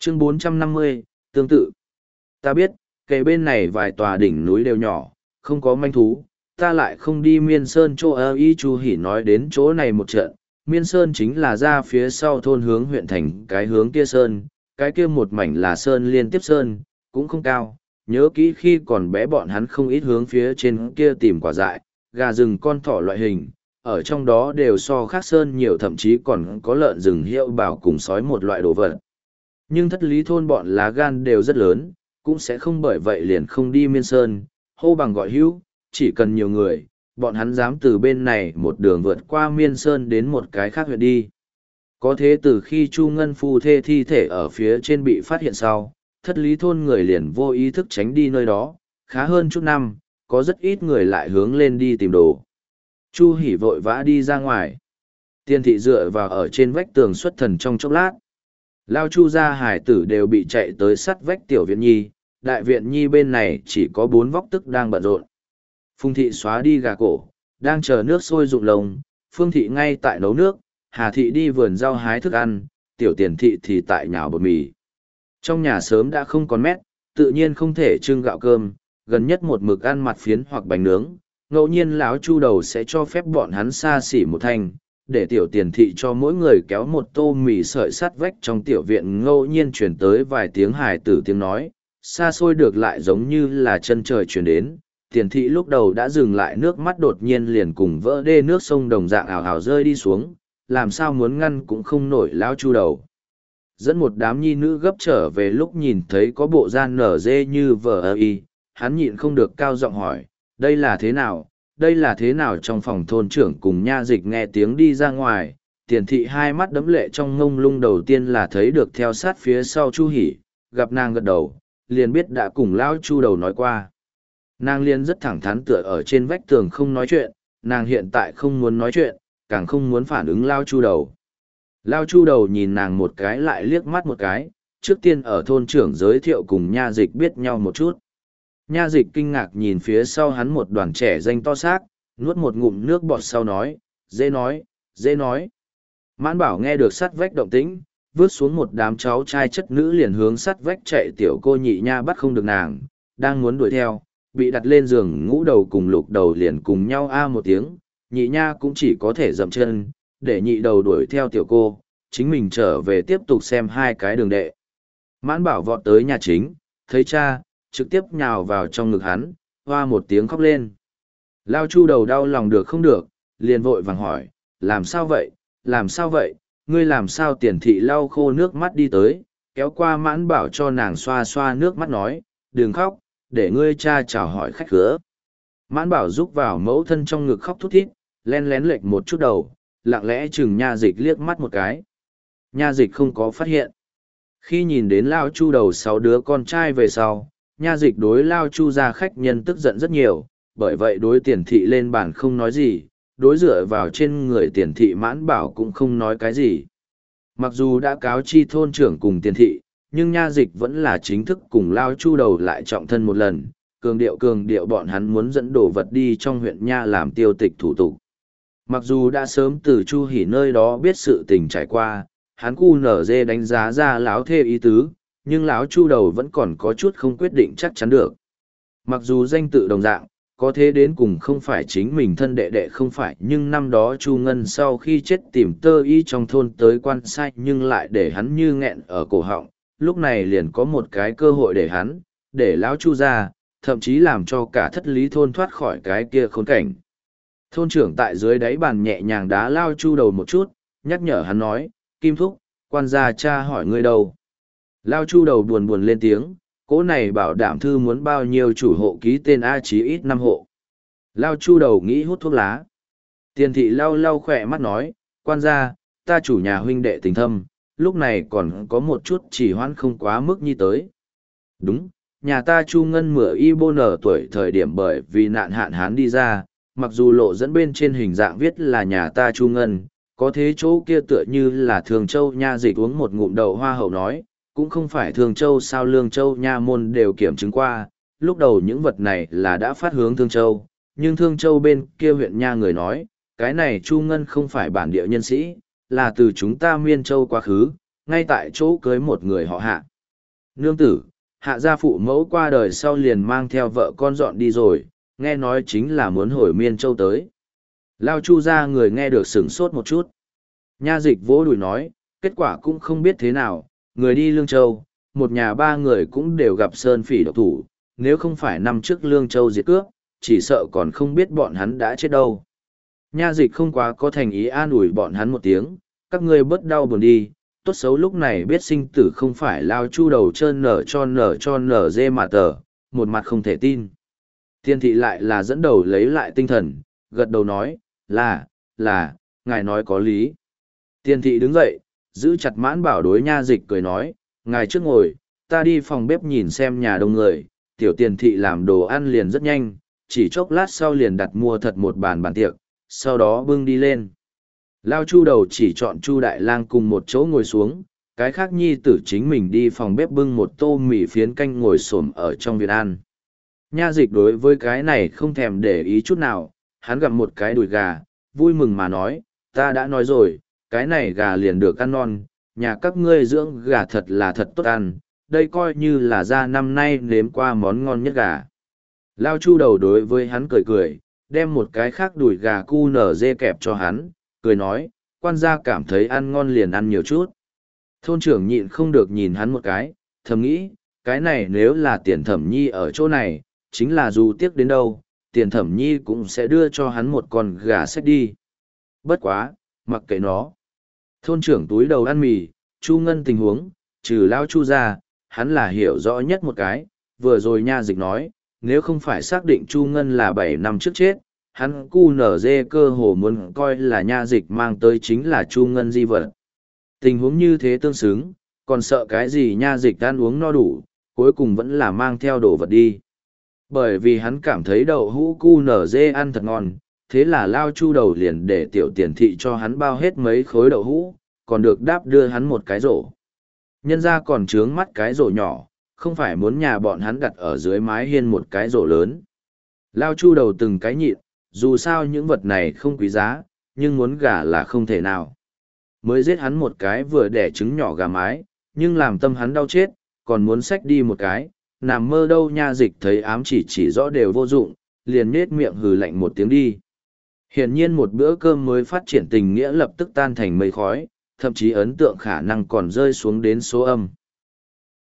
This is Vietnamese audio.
Chương 450, tương tự. Ta biết, kề bên này vài tòa đỉnh núi đều nhỏ, không có manh thú, ta lại không đi Miên Sơn chỗ y Chu Hỉ nói đến chỗ này một trận. Miên Sơn chính là ra phía sau thôn hướng huyện thành cái hướng kia Sơn, cái kia một mảnh là Sơn liên tiếp Sơn, cũng không cao. Nhớ kỹ khi còn bé bọn hắn không ít hướng phía trên kia tìm quả dại, gà rừng con thỏ loại hình, ở trong đó đều so khác Sơn nhiều, thậm chí còn có lợn rừng hiệu bảo cùng sói một loại đồ vật. Nhưng thất lý thôn bọn lá gan đều rất lớn, cũng sẽ không bởi vậy liền không đi Miên Sơn, hô bằng gọi hữu, chỉ cần nhiều người, bọn hắn dám từ bên này một đường vượt qua Miên Sơn đến một cái khác huyện đi. Có thế từ khi Chu Ngân phu thê thi thể ở phía trên bị phát hiện sau, thất lý thôn người liền vô ý thức tránh đi nơi đó, khá hơn chút năm, có rất ít người lại hướng lên đi tìm đồ. Chu Hỉ vội vã đi ra ngoài. Tiên thị dựa vào ở trên vách tường xuất thần trong chốc lát. Lao Chu gia hải tử đều bị chạy tới sắt vách tiểu viện nhi, đại viện nhi bên này chỉ có 4 vóc tức đang bận rộn. Phùng thị xóa đi gà cổ, đang chờ nước sôi rụng lồng, Phương thị ngay tại nấu nước, Hà thị đi vườn rau hái thức ăn, tiểu tiền thị thì tại nhào bột mì. Trong nhà sớm đã không còn mét, tự nhiên không thể trưng gạo cơm, gần nhất một mực ăn mặt phiến hoặc bánh nướng, ngẫu nhiên lão Chu đầu sẽ cho phép bọn hắn xa xỉ một thanh, để tiểu tiền thị cho mỗi người kéo một tô mì sợi sắt vách. Trong tiểu viện ngẫu nhiên chuyển tới vài tiếng hài tử tiếng nói, xa xôi được lại giống như là chân trời chuyển đến. Tiền thị lúc đầu đã dừng lại, nước mắt đột nhiên liền cùng vỡ đê nước sông đồng dạng ảo ảo rơi đi xuống, làm sao muốn ngăn cũng không nổi lão Chu đầu. Dẫn một đám nhi nữ gấp trở về, lúc nhìn thấy có bộ gian nở dê như vờ y, hắn nhịn không được cao giọng hỏi, đây là thế nào, đây là thế nào? Trong phòng thôn trưởng cùng nha dịch nghe tiếng đi ra ngoài, tiền thị hai mắt đẫm lệ trong ngông lung, đầu tiên là thấy được theo sát phía sau Chu Hỉ, gặp nàng gật đầu, liền biết đã cùng lão Chu đầu nói qua. Nàng liền rất thẳng thắn tựa ở trên vách tường không nói chuyện, nàng hiện tại không muốn nói chuyện, càng không muốn phản ứng lao Chu đầu. Lao Chu đầu nhìn nàng một cái lại liếc mắt một cái, trước tiên ở thôn trưởng giới thiệu cùng nha dịch biết nhau một chút. Nha dịch kinh ngạc nhìn phía sau hắn một đoàn trẻ danh to xác, nuốt một ngụm nước bọt sau nói, dễ nói, dễ nói. Mãn Bảo nghe được sắt vách động tĩnh, vướt xuống một đám cháu trai chất nữ liền hướng sắt vách chạy. Tiểu cô Nhị Nha bắt không được nàng, đang muốn đuổi theo, bị đặt lên giường, Ngũ Đầu cùng Lục Đầu liền cùng nhau a một tiếng, Nhị Nha cũng chỉ có thể dậm chân, để Nhị Đầu đuổi theo tiểu cô, chính mình trở về tiếp tục xem hai cái đường đệ. Mãn Bảo vọt tới nhà chính, thấy cha, trực tiếp nhào vào trong ngực hắn, hoa một tiếng khóc lên. Lao Chu đầu đau lòng được không được, liền vội vàng hỏi, làm sao vậy, làm sao vậy, ngươi làm sao? Tiền thị lau khô nước mắt đi tới, kéo qua Mãn Bảo cho nàng xoa xoa nước mắt nói, đừng khóc, để ngươi cha chào hỏi khách khứa. Mãn Bảo rúc vào mẫu thân trong ngực khóc thút thít, len lén lệch một chút đầu, lặng lẽ chừng nha dịch liếc mắt một cái. Nha dịch không có phát hiện. Khi nhìn đến Lao Chu đầu 6 đứa con trai về sau, nha dịch đối Lao Chu gia khách nhân tức giận rất nhiều, bởi vậy đối tiền thị lên bàn không nói gì, đối dựa vào trên người tiền thị Mãn Bảo cũng không nói cái gì. Mặc dù đã cáo chi thôn trưởng cùng tiền thị, nhưng nha dịch vẫn là chính thức cùng Lao Chu đầu lại trọng thân một lần, cường điệu bọn hắn muốn dẫn đồ vật đi trong huyện nha làm tiêu tịch thủ tục. Mặc dù đã sớm từ Chu Hỉ nơi đó biết sự tình trải qua, hắn cu nở dê đánh giá ra lão thê ý tứ, nhưng lão Chu đầu vẫn còn có chút không quyết định chắc chắn được. Mặc dù danh tự đồng dạng, có thế đến cùng không phải chính mình thân đệ đệ không phải, nhưng năm đó Chu Ngân sau khi chết tìm tơ y trong thôn tới quan sai, nhưng lại để hắn như nghẹn ở cổ họng, lúc này liền có một cái cơ hội để hắn, để lão Chu ra, thậm chí làm cho cả thất lý thôn thoát khỏi cái kia khốn cảnh. Thôn trưởng tại dưới đáy bàn nhẹ nhàng đá Lao Chu đầu một chút, nhắc nhở hắn nói, Kim Thúc, quan gia cha hỏi ngươi đâu. Lao Chu đầu buồn buồn lên tiếng, cỗ này bảo đảm thư muốn bao nhiêu chủ hộ ký tên A, chí ít 5 hộ. Lao Chu đầu nghĩ hút thuốc lá. Tiền thị lau lau khỏe mắt nói, quan gia, ta chủ nhà huynh đệ tình thâm, lúc này còn có một chút chỉ hoãn không quá mức như tới. Đúng, nhà ta Chu Ngân mửa y bô nở tuổi thời điểm bởi vì nạn hạn hán đi ra, mặc dù lộ dẫn bên trên hình dạng viết là nhà ta Chu Ngân, có thế chỗ kia tựa như là Thường Châu nha dịch uống một ngụm đậu hoa hậu nói, cũng không phải Thường Châu sao Lương Châu nha môn đều kiểm chứng qua, lúc đầu những vật này là đã phát hướng Thương Châu, nhưng Thương Châu bên kia huyện nha người nói, cái này Chu Ngân không phải bản địa nhân sĩ, là từ chúng ta Miên Châu quá khứ, ngay tại chỗ cưới một người họ Hạ. Nương tử, hạ gia phụ mẫu qua đời sau liền mang theo vợ con dọn đi rồi, nghe nói chính là muốn hồi Miên Châu tới. Lao Chu ra người nghe được sửng sốt một chút. Nha dịch vỗ đùi nói, kết quả cũng không biết thế nào, người đi Lương Châu, một nhà ba người cũng đều gặp Sơn Phỉ độc thủ, nếu không phải năm trước Lương Châu diệt cướp, chỉ sợ còn không biết bọn hắn đã chết đâu. Nha dịch không quá có thành ý an ủi bọn hắn một tiếng, các ngươi bớt đau buồn đi, tốt xấu lúc này biết sinh tử không phải Lao Chu đầu trơn nở nở dê mà tờ, một mặt không thể tin. Tiên thị lại là dẫn đầu lấy lại tinh thần, gật đầu nói, là, ngài nói có lý. Tiên thị đứng dậy, giữ chặt Mãn Bảo đối nha dịch cười nói, ngài trước ngồi, ta đi phòng bếp nhìn xem nhà đông người, tiểu tiền thị làm đồ ăn liền rất nhanh, chỉ chốc lát sau liền đặt mua thật một bàn tiệc, sau đó bưng đi lên. Lao Chu đầu chỉ chọn Chu Đại Lang cùng một chỗ ngồi xuống, cái khác nhi tử chính mình đi phòng bếp bưng một tô mì phiến canh ngồi xổm ở trong viện ăn. Nha dịch đối với cái này không thèm để ý chút nào, hắn gặm một cái đùi gà, vui mừng mà nói, ta đã nói rồi, cái này gà liền được ăn non, nhà các ngươi dưỡng gà thật là thật tốt ăn, đây coi như là ra năm nay nếm qua món ngon nhất gà. Lao Chu đầu đối với hắn cười cười, đem một cái khác đùi gà cu nở dê kẹp cho hắn, cười nói, quan gia cảm thấy ăn ngon liền ăn nhiều chút. Thôn trưởng nhịn không được nhìn hắn một cái, thầm nghĩ, cái này nếu là tiền thẩm nhi ở chỗ này, chính là dù tiếc đến đâu, tiền thẩm nhi cũng sẽ đưa cho hắn một con gà xách đi. Bất quá, mặc kệ nó. Thôn trưởng túi đầu ăn mì, Chu Ngân tình huống, trừ Lao Chu ra, hắn là hiểu rõ nhất một cái, vừa rồi nha dịch nói, nếu không phải xác định Chu Ngân là 7 năm trước chết, hắn cu nở dê cơ hồ muốn coi là nha dịch mang tới chính là Chu Ngân di vật. Tình huống như thế tương xứng, còn sợ cái gì nha dịch ăn uống no đủ, cuối cùng vẫn là mang theo đồ vật đi. Bởi vì hắn cảm thấy đậu hũ cu nở dê ăn thật ngon, thế là Lao Chu đầu liền để tiểu tiền thị cho hắn bao hết mấy khối đậu hũ, còn được đáp đưa hắn một cái rổ. Nhân ra còn trướng mắt cái rổ nhỏ, không phải muốn nhà bọn hắn đặt ở dưới mái hiên một cái rổ lớn. Lao Chu đầu từng cái nhịn, dù sao những vật này không quý giá, nhưng muốn gà là không thể nào. Mới giết hắn một cái vừa đẻ trứng nhỏ gà mái, nhưng làm tâm hắn đau chết, còn muốn xách đi một cái, nằm mơ đâu nha dịch thấy ám chỉ rõ đều vô dụng, liền nết miệng hừ lạnh một tiếng đi. Hiển nhiên một bữa cơm mới phát triển tình nghĩa lập tức tan thành mây khói, thậm chí ấn tượng khả năng còn rơi xuống đến số âm.